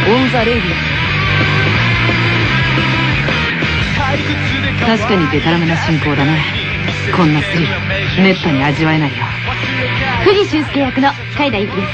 オンザレイディオ。確かにデタラメな進行だね。こんなスリルめったに味わえないよ。 藤修介役の海田由紀です。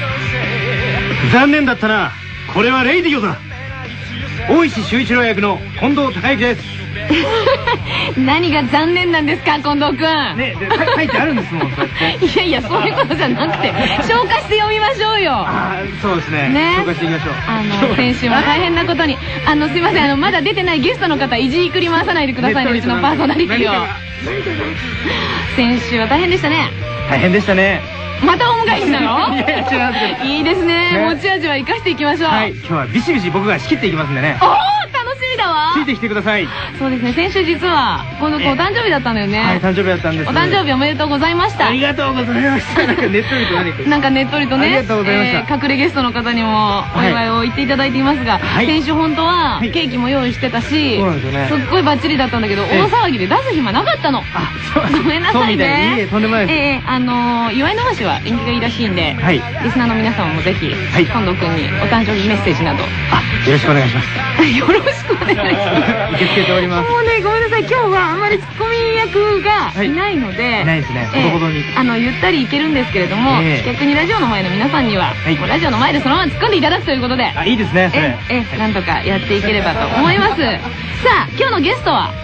残念だったな。これはレイディオだ。大石修一郎役の近藤孝之です。 何が残念なんですか、近藤くん。 ね、書いてあるんですもん、そうやって。 いやいや、そういうことじゃなくて、消化して読みましょうよ。 そうですね。消化していきましょう。 先週は大変なことに、すいません、まだ出てないゲストの方、いじくり回さないでくださいね、うちのパーソナリティを。先週は大変でしたね。 大変でしたね。 また大昔なの？ いや違うんですけど。 いいですね。持ち味は生かしていきましょう。 はい、今日はビシビシ僕が仕切っていきますんでね。 おお、楽しみだわ。 ついてきてください。 そうですね、先週実は今度お誕生日だったんだよね。 はい、誕生日だったんです。 お誕生日おめでとうございました。 ありがとうございました。なんかねっとりと何か。 なんかねっとりとね。 ありがとうございました。 隠れゲストの方にもお祝いを言っていただいていますが、先週本当はケーキも用意してたし、すっごいバッチリだったんだけど、大騒ぎで出す暇なかったの。ごめんなさいね。 とんでもないです。 祝いの橋は縁起がいいらしいんで、リスナーの皆様もぜひ近藤くんにお誕生日メッセージなどよろしくお願いします。 よろしくお願いします。 受け付けております。 もうね、ごめんなさい、今日はあんまりツッコミ役がいないので、 いないですね。ほどほどにゆったりいけるんですけれども、逆にラジオの前の皆さんにはラジオの前でそのまま突っ込んでいただくということで、 いいですね。 なんとかやっていければと思います。さあ、今日のゲストは、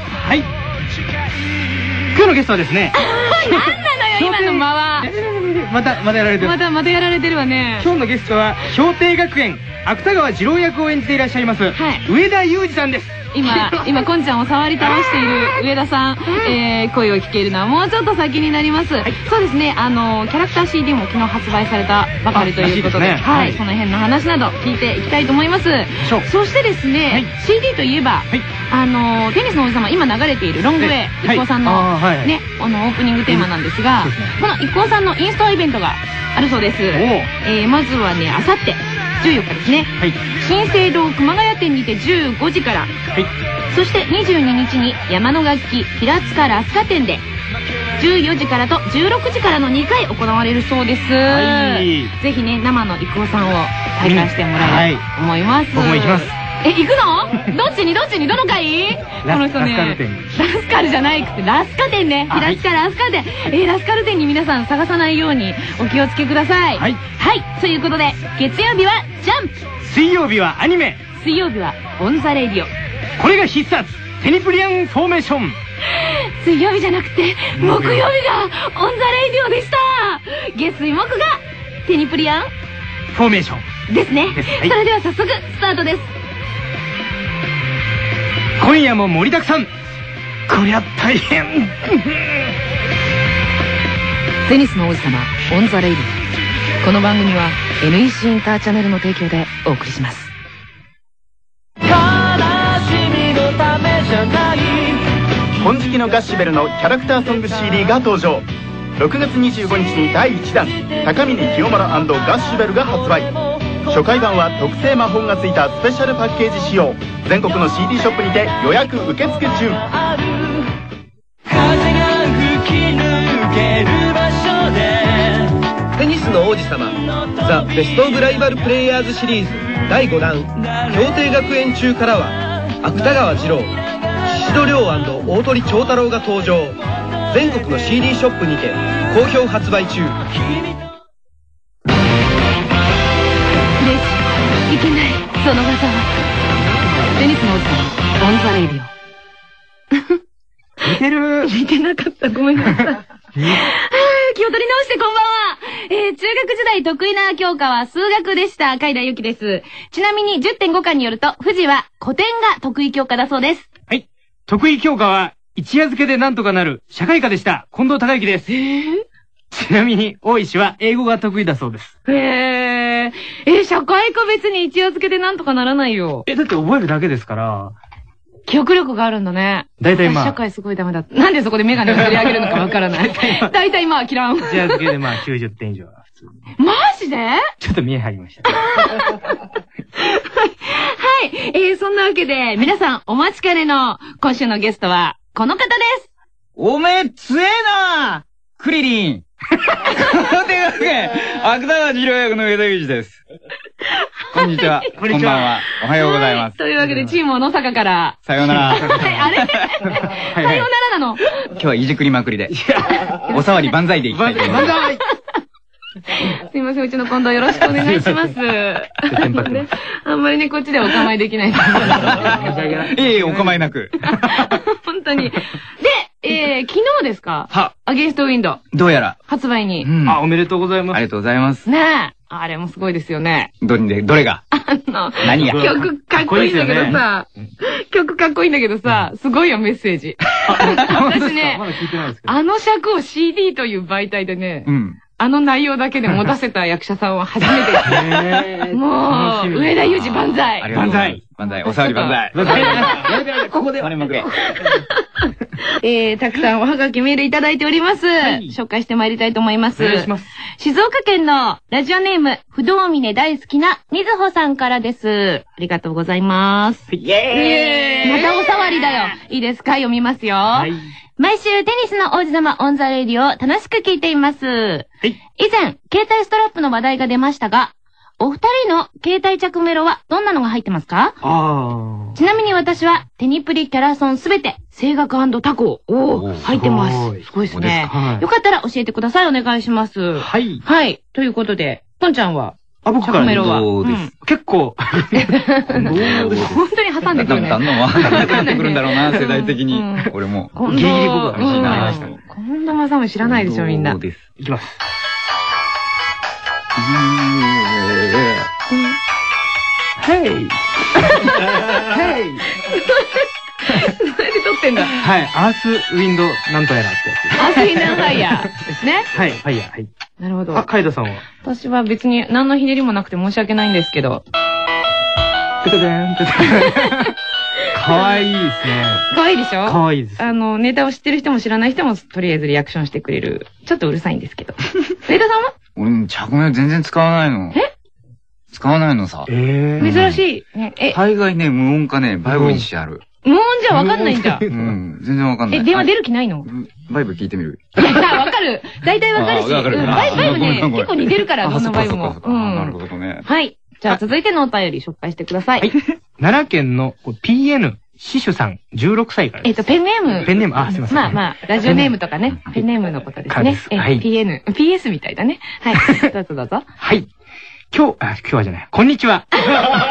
今日のゲストはですね、 何なのよ今の間は。 またやられてる。 またやられてるわね。 今日のゲストは氷亭学園芥川二郎役を演じていらっしゃいます上田裕二さんです。 今こんちゃんを触り倒している上田さん、声を聞けるのはもうちょっと先になります。そうですね、キャラクター CD も昨日発売されたばかりということで、その辺の話など聞いていきたいと思います。そしてですね、CD といえばテニスの王子様、今流れているロングウェイ IKKO さんのね、オープニングテーマなんですが、この IKKO さんのインストアイベントがあるそうです。まずはね、あさって14日ですね、新生堂熊谷店にて15時から、そして22日に山の楽器平塚ラスカ店で14時からと16時からの2回行われるそうです。ぜひね、生のIKKOさんを体感してもらえると思います。 僕も行きます。 行くの？どっちにどの回？この人ね、ラスカルじゃないくてラスカ店ね。平塚ラスカ店。ラスカル店に皆さん探さないようにお気をつけください。はい、ということで、月曜日はジャンプ、 水曜日はアニメ、 水曜日はオンザレディオ。 これが必殺テニプリアンフォーメーション。 水曜日じゃなくて木曜日がオンザレディオでした。月水木がテニプリアンフォーメーションですね。それでは早速スタートです。 今夜も盛りだくさん。こりゃ大変。 テニスの王子様オンザレイディオ。この番組は NEC インターチャネルの提供でお送りします。 金色のガッシュベルのキャラクターソング CD が登場。6月25日に第1弾高峰清丸&ガッシュベルが発売。初回版は特製魔法がついたスペシャルパッケージ仕様。全国の CD ショップにて予約受付中。風が吹き抜ける場所でテニスの王子様ザ・ベスト・オブ・ライバル・プレイヤーズシリーズ第5弾氷亭学園中からは芥川二郎、宍戸亮&大鳥長太郎が登場。全国の CD ショップにて好評発売中。 いけない、その技は。テニスの王子様オンザレイディオ。 似てる。 似てなかった、ごめんなさい。気を取り直してこんばんは。中学時代得意な教科は数学でした。海田由紀です。ちなみに 10.5 巻によると、富士は古典が得意教科だそうです。 はい。得意教科は一夜漬けでなんとかなる社会科でした。近藤孝之です。ちなみに大石は英語が得意だそうです。 社会科別に一夜漬けでなんとかならないよ。 だって覚えるだけですから。 記憶力があるんだね。 大体まあ。 社会すごいダメだった。なんでそこでメガネを取り上げるのかわからない。大体まあ、嫌う。 一夜漬けでまあ90点以上は普通に。 マジで？ ちょっと見え張りました。 はい。そんなわけで、皆さんお待ちかねの今週のゲストはこの方です。 おめえ強えなクリリン。というわけで、芥川二郎役の上田裕二です。 こんにちは。こんばんは。おはようございます。 というわけで、チーム小野坂から。 さようなら。 あれさようならなの。 今日はいじくりまくりで。おさわり万歳でいきたいと思います。 すいません、うちの近藤よろしくお願いします。あんまりね、こっちでお構いできない。 お構いなく。 本当に。で、昨日ですか？アゲンストウィンド。 どうやら。 発売に。 あ、おめでとうございます。 ありがとうございます。 ねえ。あれもすごいですよね。 どれが何が曲かっこいいんだけどさ、曲かっこいいんだけどさ、すごいよ、メッセージ。私ね、あの尺を CD という媒体でね、あの内容だけで持たせた役者さんは初めて。もう、上田裕二万歳。 万歳。 万歳。おさわり万歳。 ここで。 たくさんおはがきメールいただいております。紹介してまいりたいと思います。 お願いします。 静岡県のラジオネーム、不動峰大好きなみずほさんからです。ありがとうございます。 イエーイ。 またおさわりだよ。いいですか？読みますよ。毎週テニスの王子様オンザレディを楽しく聞いています。以前、携帯ストラップの話題が出ましたが、お二人の携帯着メロはどんなのが入ってますか？ちなみに私はテニプリキャラソンすべて声楽&タコ入ってます。すごいですね。よかったら教えてください。お願いします。はい。ということで、ポンちゃんは僕からメロは結構本当に挟んでくるね。 なんのは挟んでくるんだろうな、世代的に。俺も。 ギリギリ僕は嬉しいな。 近藤正美知らないでしょ、みんな。 そうです。 いきます。ヘイヘイそれで撮ってんだ。 はい。アースウィンドなんとやらってやつ。 アースウィンドファイヤーですね。 はい、ファイヤー。はい。 なるほど。 カイドさんは？ 私は別に何のひねりもなくて申し訳ないんですけど。 ペペデーン。かわいいですね。 かわいいでしょ？ かわいいです。 ネタを知ってる人も知らない人もとりあえずリアクションしてくれる。ちょっとうるさいんですけど。上田さんは？ 俺、着メロ全然使わないの。使わないのさ。 珍しい。 大概ね、無音かね、バイブにしてある。 無音じゃわかんないんだ。 全然わかんない。 電話出る気ないの？ バイブ聞いてみる？ いや、わかる。大体わかるし。バイブね、結構似てるから、どんなバイブも。 なるほどね。 はい。じゃあ続いてのお便り紹介してください。 奈良県の PN シシュさん16歳からです。 ペンネーム。 ペンネーム、すいません。 まあ、ラジオネームとかね、ペンネームのことですね。PN、PS みたいだね。はい。どうぞどうぞ。 はい。今日はじゃない。こんにちは。 こん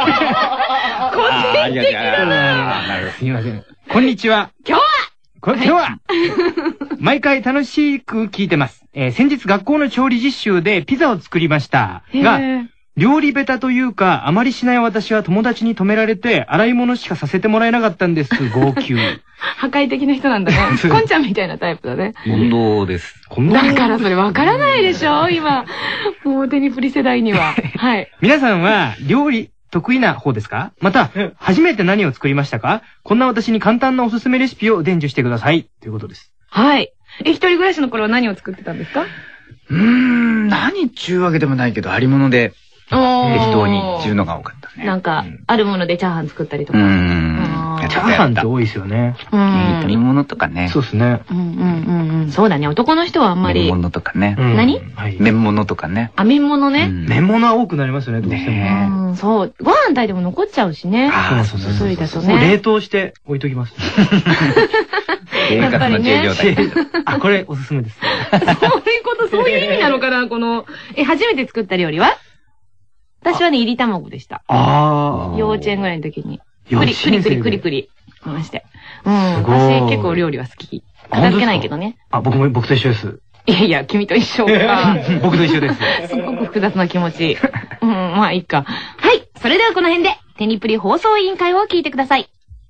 にちは。 すみません。こんにちは。 今日は毎回楽しく聞いてます。先日学校の調理実習でピザを作りましたが、料理下手というか、あまりしない私は友達に止められて、洗い物しかさせてもらえなかったんです。号泣。 破壊的な人なんだね。こんちゃんみたいなタイプだね。 近藤です。 だからそれわからないでしょ今。もうテニプリ世代には。はい。 皆さんは料理得意な方ですか？また、初めて何を作りましたか？こんな私に簡単なおすすめレシピを伝授してください。ということです。 はい。一人暮らしの頃は何を作ってたんですか？ 何っちゅうわけでもないけど、ありもので。適当にっていうのが多かったね。 なんか、あるものでチャーハン作ったりとか。 チャーハンって多いですよね。 煮物とかね。 そうですね。 そうだね。男の人はあんまり。 麺物とかね。 何？ 麺物とかね。 あ、麺物ね。 麺物は多くなりますよね、どうしても。 そう。ご飯炊いても残っちゃうしね。 そうそう。だとね。 冷凍して置いときます。 生活の自由状態。 あ、これおすすめです。 そういう意味なのかな、この、初めて作った料理は？私はね、入り卵でした。幼稚園ぐらいの時に。クリクリ。まして。私結構料理は好き。片付けないけどね。 僕と一緒です。 いや、君と一緒か。 僕と一緒です。 すごく複雑な気持ち。まあ、いいか。はい。それではこの辺で、テニプリ放送委員会を聞いてください。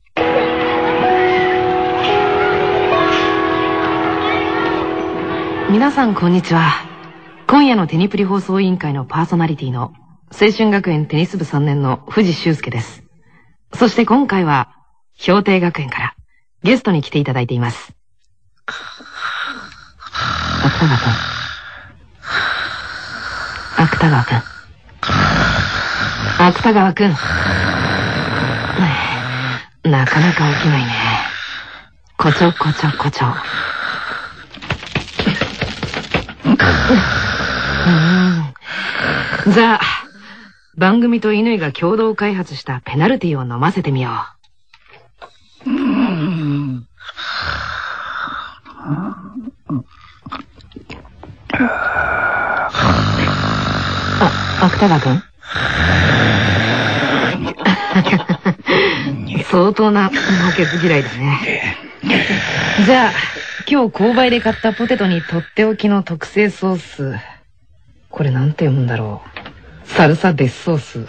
皆さん、こんにちは。今夜のテニプリ放送委員会のパーソナリティの青春学園テニス部3年の藤修介です。そして今回は、氷定学園からゲストに来ていただいています。芥川くん。なかなか起きないね。こちょ。じゃあ、 番組と乾が共同開発したペナルティを飲ませてみよう。芥川くん相当な負けず嫌いだね。じゃあ、今日購買で買ったポテトにとっておきの特製ソース。これなんて読むんだろう。サルサデスソース。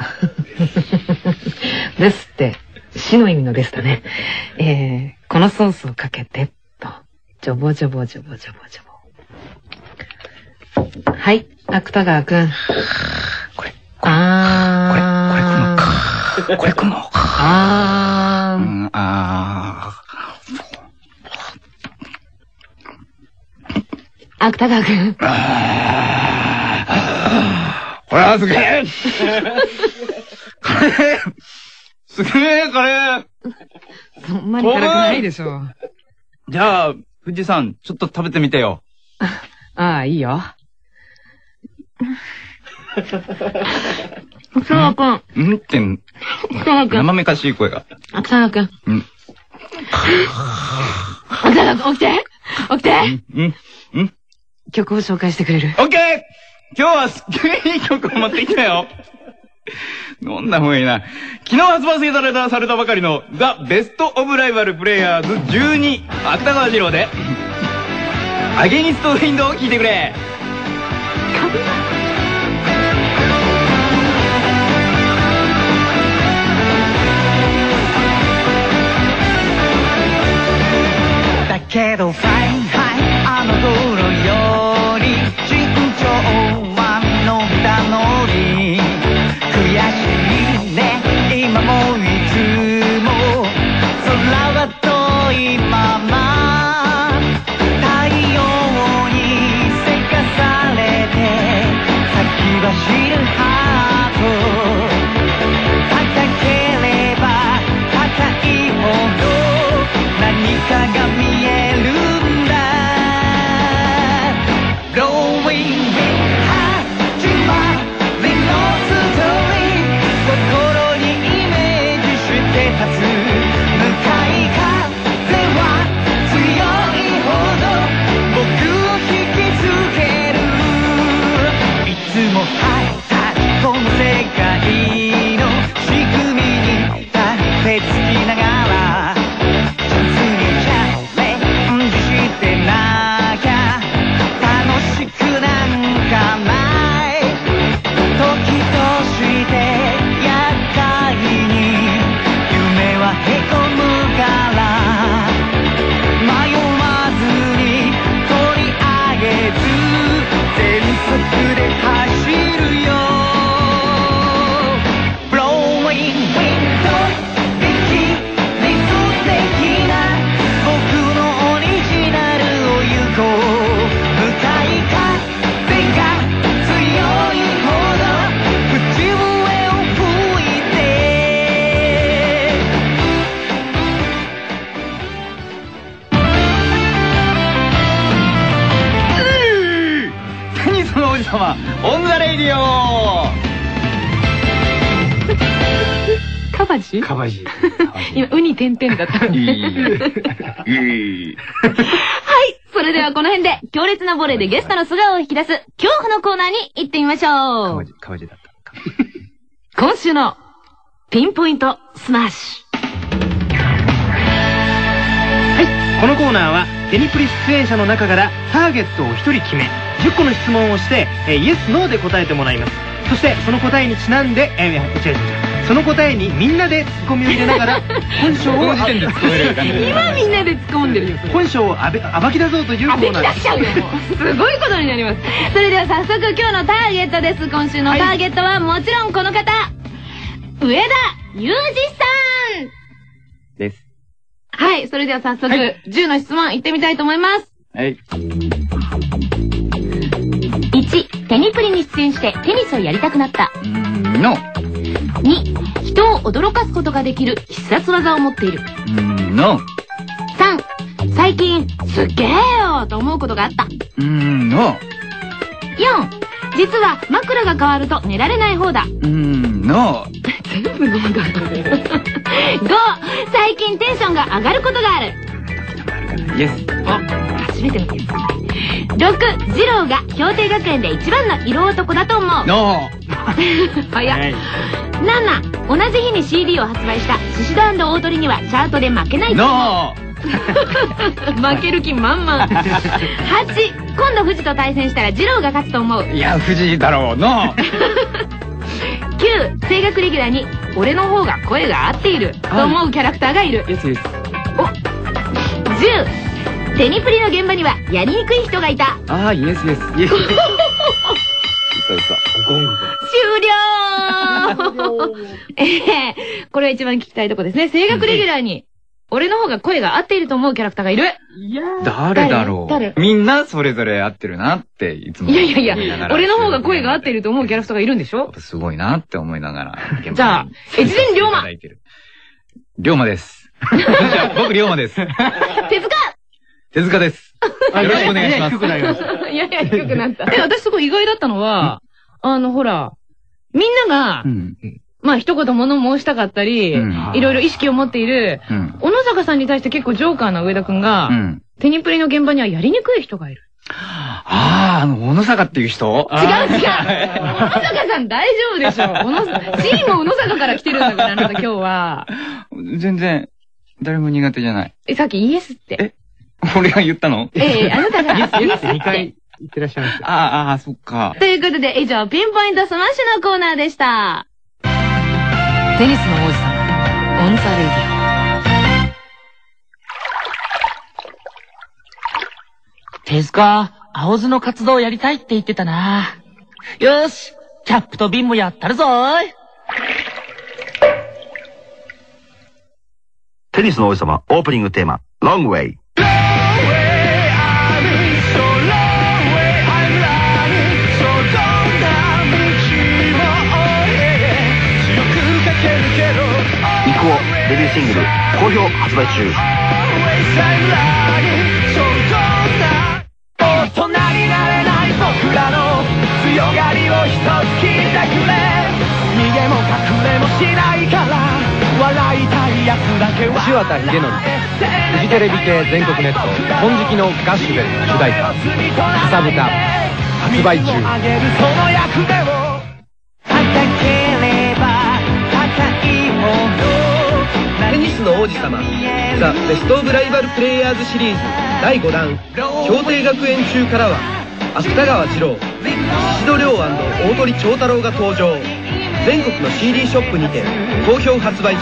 ですって、死の意味のですだね。このソースをかけて、と。ジョボジョボジョボジョボジョボ。はい、芥川くん。これくんの。芥川くん。 これはすげえすげえこれそんなに辛くないでしょ。 じゃあ、富士山、ちょっと食べてみてよ。 ああ、いいよ。 芥川くん。 うんって、 芥川くん。 生めかしい声が。 芥川くん。 うん。 芥川くん、起きて起きて曲を紹介してくれる？ オッケー今日はすっげえいい曲を持ってきたよ。どんな方がいいな。昨日発売されたばかりのザ・ベスト・オブ・ライバル・プレイヤーズ12芥川二郎でアゲニスト・ウィンドを聴いてくれ。 だけどファインハイあの頃より慎重は伸びたのに悔しいね今もいつも空は遠いまま太陽にせかされて先走るハート高ければ高いほど何かが見えるんだ Blowing with始まりのストーリー心にイメージして立つ向かい風は強いほど僕を引きつけるいつもハイタッチこの世界の仕組みに立てつきながらしてなきゃ楽しくなんかない時として厄介に夢はへこむから迷わずにとりあえず全速で走るよ Blowing window でき理想的な僕のオリジナルを行こう向かい風が強いほど口笛を吹いてテニスの王子様オンザレイディオカバジカバジ今、ウニ点々だった。はい。それではこの辺で、強烈なボレーでゲストの素顔を引き出す、恐怖のコーナーに行ってみましょう。 カバジだった。 今週の、ピンポイントスマッシュ。 はい、このコーナーはテニプリ出演者の中からターゲットを1人決め10個の質問をしてイエス・ノーで答えてもらいます。そしてその答えにちなんでその答えにみんなでツッコミを入れながら本性を今みんなで突っ込んでるよ。 本性を暴き出そうというコーナーです。 出しちゃうよもうすごいことになります。それでは早速今日のターゲットです。今週のターゲットはもちろんこの方、上田裕二さんです。 はい、それでは早速、10の質問いってみたいと思います。 はい。 1、テニプリに出演してテニスをやりたくなった。 の。 2、人を驚かすことができる必殺技を持っている。 の。 3、最近すっげーよと思うことがあった。 の。 4、実は枕が変わると寝られない方だ。 の。 ノ全部ノーだ。5、最近テンションが上がることがある。 ー。イエス。 初めてのやつ。6、二郎が氷定学園で一番の色男だと思う。 ノ早っ。7、同じ日に CD を発売したシシド&大鳥にはチャートで負けないー。 と思う。 ノー。 負ける気満々。8、今度富士と対戦したら二郎が勝つと思う。 いや、富士だろう。ノー。 9、声楽レギュラーに俺の方が声が合っていると思うキャラクターがいる。 イエスイエス。 お、10、テニプリの現場にはやりにくい人がいた。 ああ、イエスイエス。イエス。嘘嘘。 終了。これは一番聞きたいとこですね。声楽レギュラーに俺の方が声が合っていると思うキャラクターがいる。 誰だろ誰？ う。みんなそれぞれ合ってるなっていつも。 いや、俺の方が声が合っていると思うキャラクターがいるんでしょ？ すごいなって思いながら。 じゃあ、越前龍馬。 龍馬です。じゃあ、僕龍馬です。手塚です。よろしくお願いします。 低くなりました。 いや、低くなった。私すごい意外だったのは、ほら、みんなが、まあ一言物申したかったり、いろいろ意識を持っている、小野坂さんに対して結構ジョーカーな上田くんが、テニプリの現場にはやりにくい人がいる。 ああ、小野坂っていう人？ 違う。小野坂さん大丈夫でしょ。シーンも小野坂から来てるんだから、あなた今日は。 全然、誰も苦手じゃない。 さっきイエスって。 俺が言ったの？ あなたが。 イエスって2回言ってらっしゃいました。 ああ、そっか。 ということで、以上、ピンポイントスマッシュのコーナーでした。 テニスの王子様、オンザレディオ。手塚、青津の活動やりたいって言ってたな。よし、キャップとビンもやったるぞーい。 テニスの王子様オープニングテーマ、ロングウェイ。イクオデビューシングル好評発売中。 大人になれない僕らの強がりを一つ聞いてくれ。逃げも隠れもしないから笑いたいやつだけは。 柴田秀則、フジテレビ系全国ネット金色のガッシュベル主題歌かさぶた発売中。テニスの王子様ザ・ベストオブライバルプレイヤーズシリーズ第5弾氷定学園中からは芥川二郎、宍戸亮大鳥長太郎が登場。全国の CD ショップにて好評発売中。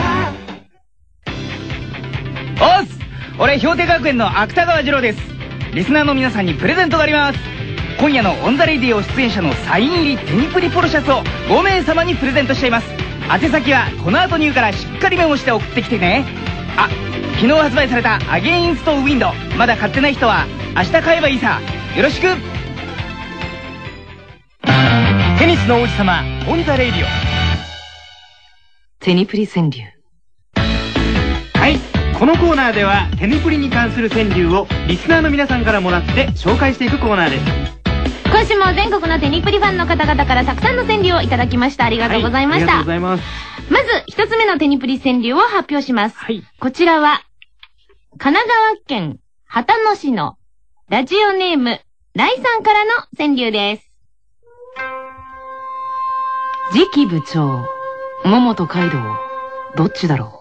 おっす、俺氷定学園の芥川二郎です。リスナーの皆さんにプレゼントがあります。今夜のオンザレディオ出演者のサイン入りテニプリポロシャツを5名様にプレゼントしています。宛先はこの後に言うからしっかりメモして送ってきてね。あ、昨日発売されたアゲインストウィンド、まだ買ってない人は明日買えばいいさ。よろしく。テニスの王子様オンザレディオ。 テニプリ川柳。 はい。このコーナーではテニプリに関する川柳をリスナーの皆さんからもらって紹介していくコーナーです。 今週も全国のテニプリファンの方々からたくさんの川柳をいただきました。ありがとうございました。 ありがとうございます。 まず一つ目のテニプリ川柳を発表します。こちらは神奈川県秦野市のラジオネームライさんからの川柳です。 次期部長、桃とカイドウ、どっちだろ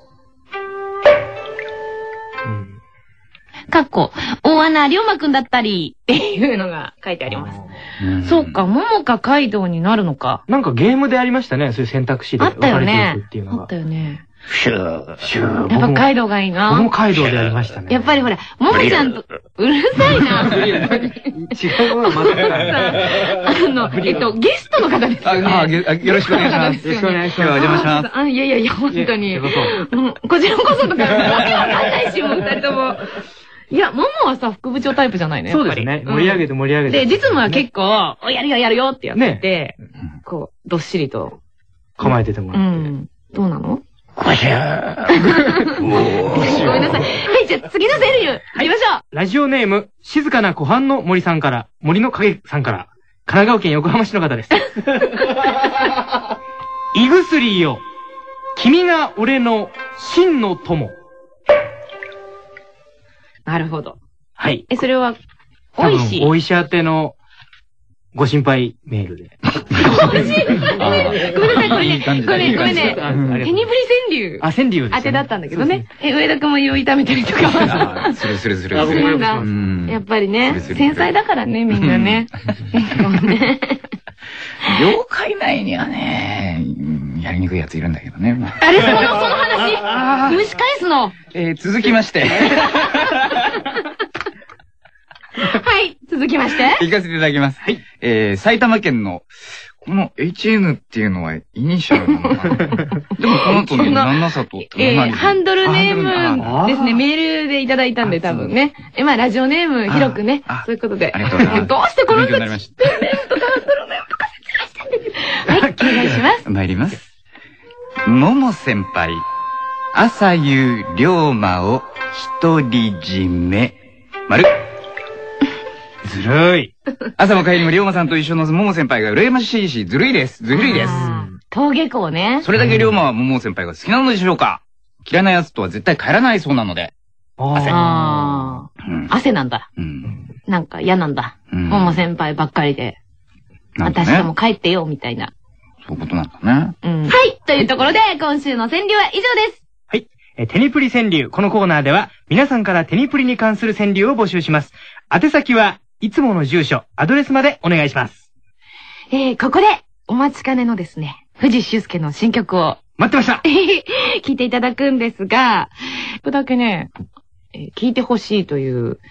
う。かっこ、大穴龍馬くんだったり、っていうのが書いてあります。そうか、桃かカイドウになるのか。 なんかゲームでありましたね、そういう選択肢で分かれていくっていうのが。 あったよね。 シュー。 やっぱカイドウがいいな。 僕もカイドウでありましたね。 やっぱりほら、ももちゃんと、うるさいな。 違うものまたゲストの方ですよね。 よろしくお願いします。 よろしくお願いします。 お邪魔します。 いや、本当に。こちらこそとか、わけわかんないし、もう二人とも。いや、ももはさ、副部長タイプじゃないね。 そうですね。盛り上げて。 で、実務は結構、やるよってやってて、こう、どっしりと。 構えててもらって。 どうなの？ ごめんなさい。 はい、じゃあ次の川柳、入りましょう。 ラジオネーム、静かな湖畔の森さんから、森の影さんから、神奈川県横浜市の方です。 胃薬よ。君が俺の真の友。 なるほど。 はい。 それは、 大石。大石宛てのご心配メールで。 ごめんなさい、これね、これね、手にぶり川柳。 あ、川柳です。 当てだったんだけどね。上田くんも胃を痛めたりとか。 する。 なんだ。やっぱりね、繊細だからね、みんなね。 業界内にはね、やりにくいやついるんだけどね。 あれ、その話蒸し返すの。 続きまして。 はい、続きまして。 行かせていただきます。はい。埼玉県の、この HN っていうのはイニシャルなのかなでもこの後に七里って。 ハンドルネームですね、メールでいただいたんで多分ね。まあラジオネーム広くね、そういうことで。 ありがとうございます。 どうしてこの人、 勉強になりました。 ハンドルネームとか説明したんだけど。はい、お願いします。 参ります。もも先輩、朝夕龍馬を独り占め。丸。 ずるい。 朝も帰りも龍馬さんと一緒の桃先輩が羨ましいし、ずるいです。ずるいです。 登下校ね。 それだけ龍馬は桃先輩が好きなのでしょうか？嫌いな奴とは絶対帰らないそうなので。汗。 汗なんだ。なんか嫌なんだ。桃先輩ばっかりで。私とも帰ってよ、みたいな。 そういうことなんだね。 はい。というところで、今週の川柳は以上です。 はい。テニプリ川柳。このコーナーでは、皆さんからテニプリに関する川柳を募集します。宛先はいつもの住所、アドレスまでお願いします。 ここで、お待ちかねのですね、藤修介の新曲を。 待ってました聞いていただくんですが、ここだけね、聞いてほしいという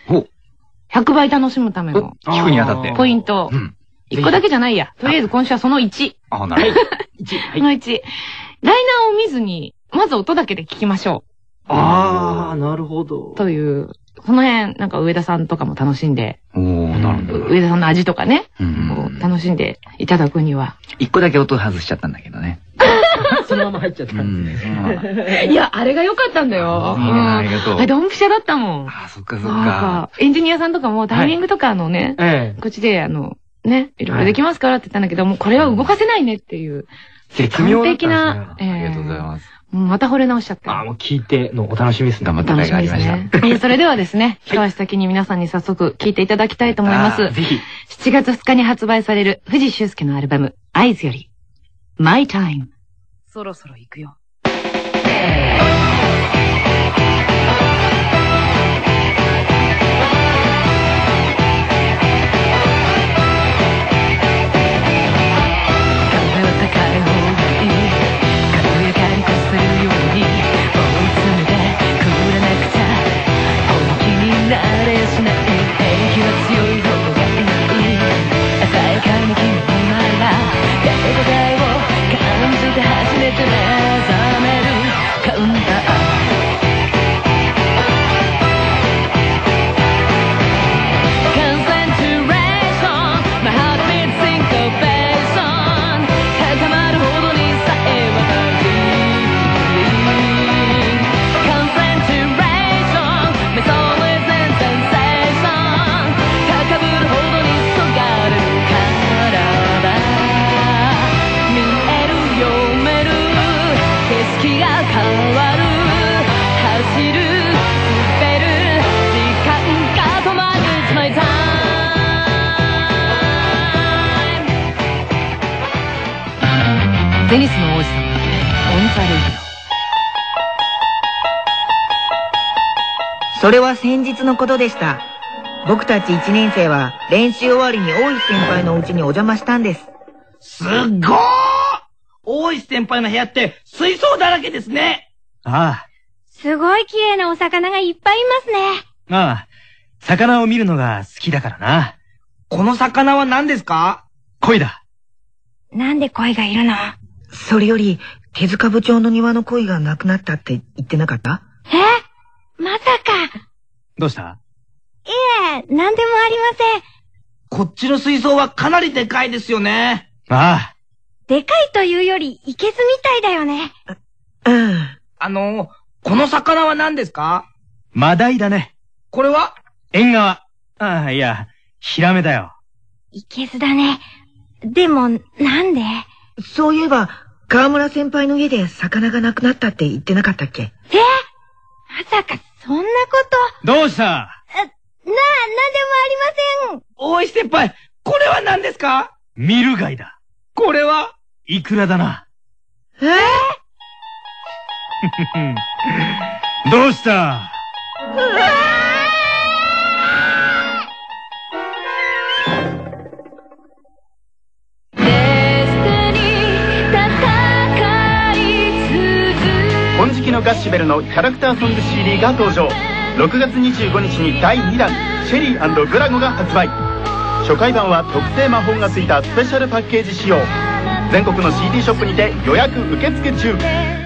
、100倍楽しむための、 聞くにあたって。 ポイント。1個だけじゃないや。とりあえず今週はその1。 なるほど。 その1。ライナーを見ずに、まず音だけで聞きましょう。なるほど。 という、この辺、なんか上田さんとかも楽しんで、 なるほど。 上田さんの味とかね、楽しんでいただくには。 1個だけ音外しちゃったんだけどね。 そのまま入っちゃったんですね。 いや、あれが良かったんだよ。 ありがとう。 あれ、ドンピシャだったもん。 そっかそっか。 エンジニアさんとかもタイミングとかね、こっちでね、いろいろできますからって言ったんだけど、もうこれは動かせないねっていう。 絶妙完璧な。 ありがとうございます。 また惚れ直しちゃった。 もう聞いてのお楽しみですね。 頑張った甲斐がありました。 それではですね、一足先に皆さんに早速聞いていただきたいと思います。 ぜひ。 7月2日に発売される藤修介のアルバム、アイズより、My Time。そろそろ行くよ。テニスの王子様、オンザレディオ。それは先日のことでした。僕たち1年生は練習終わりに大石先輩のお家にお邪魔したんです。 すっごー！大石先輩の部屋って水槽だらけですね。 ああ。 すごい綺麗なお魚がいっぱいいますね。 ああ。魚を見るのが好きだからな。 この魚は何ですか？ 鯉だ。 なんで鯉がいるの？ それより、手塚部長の庭の鯉がなくなったって言ってなかった？ まさか。 どうした？ いえ、なんでもありません。 こっちの水槽はかなりでかいですよね。 ああ。 でかいというより、いけずみたいだよね。 この魚は何ですか？ マダイだね。 これは？ 縁側。ああ、いや、ヒラメだよ。 いけずだね。でも、なんで？ そういえば、 川村先輩の家で魚がなくなったって言ってなかったっけ？ まさか、そんなこと。 どうした？ なんでもありません。 大石先輩、これは何ですか？ ミル貝だ。 これはイクラだな。どうした？ 金色のガッシュベルのキャラクターソング CD が登場。6月25日に第2弾シェリー&グラゴが発売。初回版は特製魔法がついたスペシャルパッケージ仕様。全国の CD ショップにて予約受付中。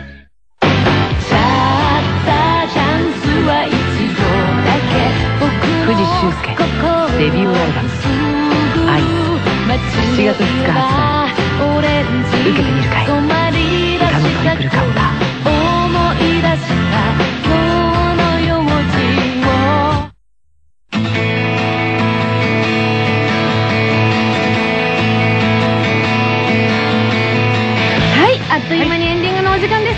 藤修介デビューアルバム「愛」7月2日発売。受けてみるかい？歌のトリプルカウンター。 あっという間にエンディングのお時間です。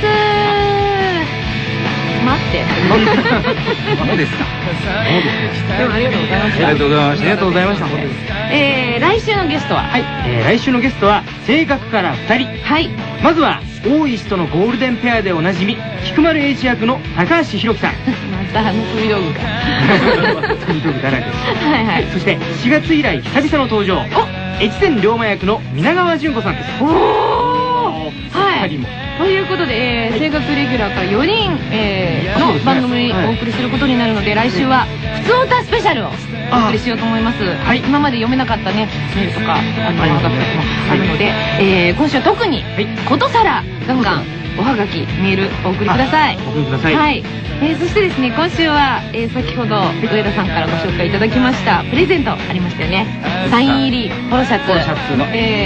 待って。 そうですか。 でもありがとうございました。 ありがとうございました。ありがとうございました。 来週のゲストは、 はい、来週のゲストは声楽から2人。 はい。 まずは大石とのゴールデンペアでおなじみ菊丸英二役の高橋宏樹さん。 また飛び道具か。 飛び道具だらけです。 はいはい。 そして4月以来久々の登場、越前龍馬役の皆川淳子さんです。 おお。はい。ということで、声楽レギュラーから4人の番組をお送りすることになるので、来週は普通歌スペシャルをお送りしようと思います。今まで読めなかったねメールとかおはがきもあるので、今週は特にことさらガンガンおはがきメールお送りください。 お送りください。 はい。そしてですね、今週は先ほど上田さんからご紹介いただきましたプレゼントありましたよね。サイン入りポロシャツ、声楽のコン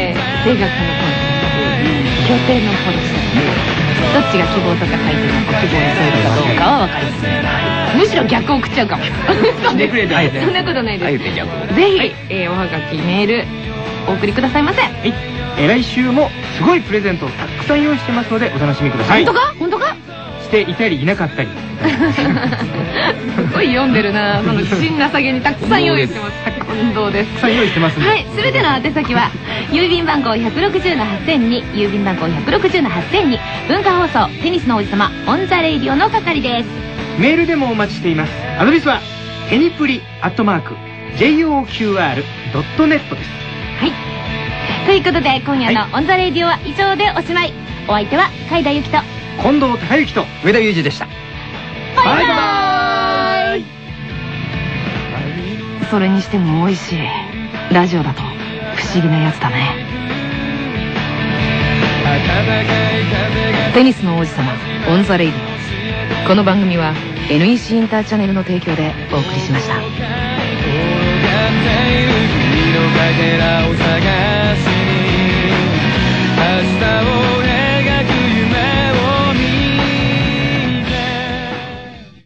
拠点のポロシャツ。どっちが希望とか書いてもご希望に添えるかどうかは分かりません。むしろ逆を送っちゃうかも。そんなことないです。ぜひ、おはがきメールお送りくださいませ。 来週もすごいプレゼントをたくさん用意してますのでお楽しみください。 本当か？本当か？ していたりいなかったり。 すごい読んでるな。その辛なさげにたくさん用意してます。近藤です。 たくさん用意してますんで。 はい。すべての宛先は郵便番号160-8000に、郵便番号160-8000に、文化放送テニスの王子様オンザレイディオの係です。 メールでもお待ちしています。アドレスはテニプリ@joqr.net です。 はい。ということで今夜のオンザレイディオは以上でおしまい。お相手は海田由紀と近藤孝之と上田裕二でした。 バイバーイ。それにしても美味しい。ラジオだと不思議なやつだね。テニスの王子様オンザレイディオ。この番組は NEC インターチャネルの提供でお送りしました。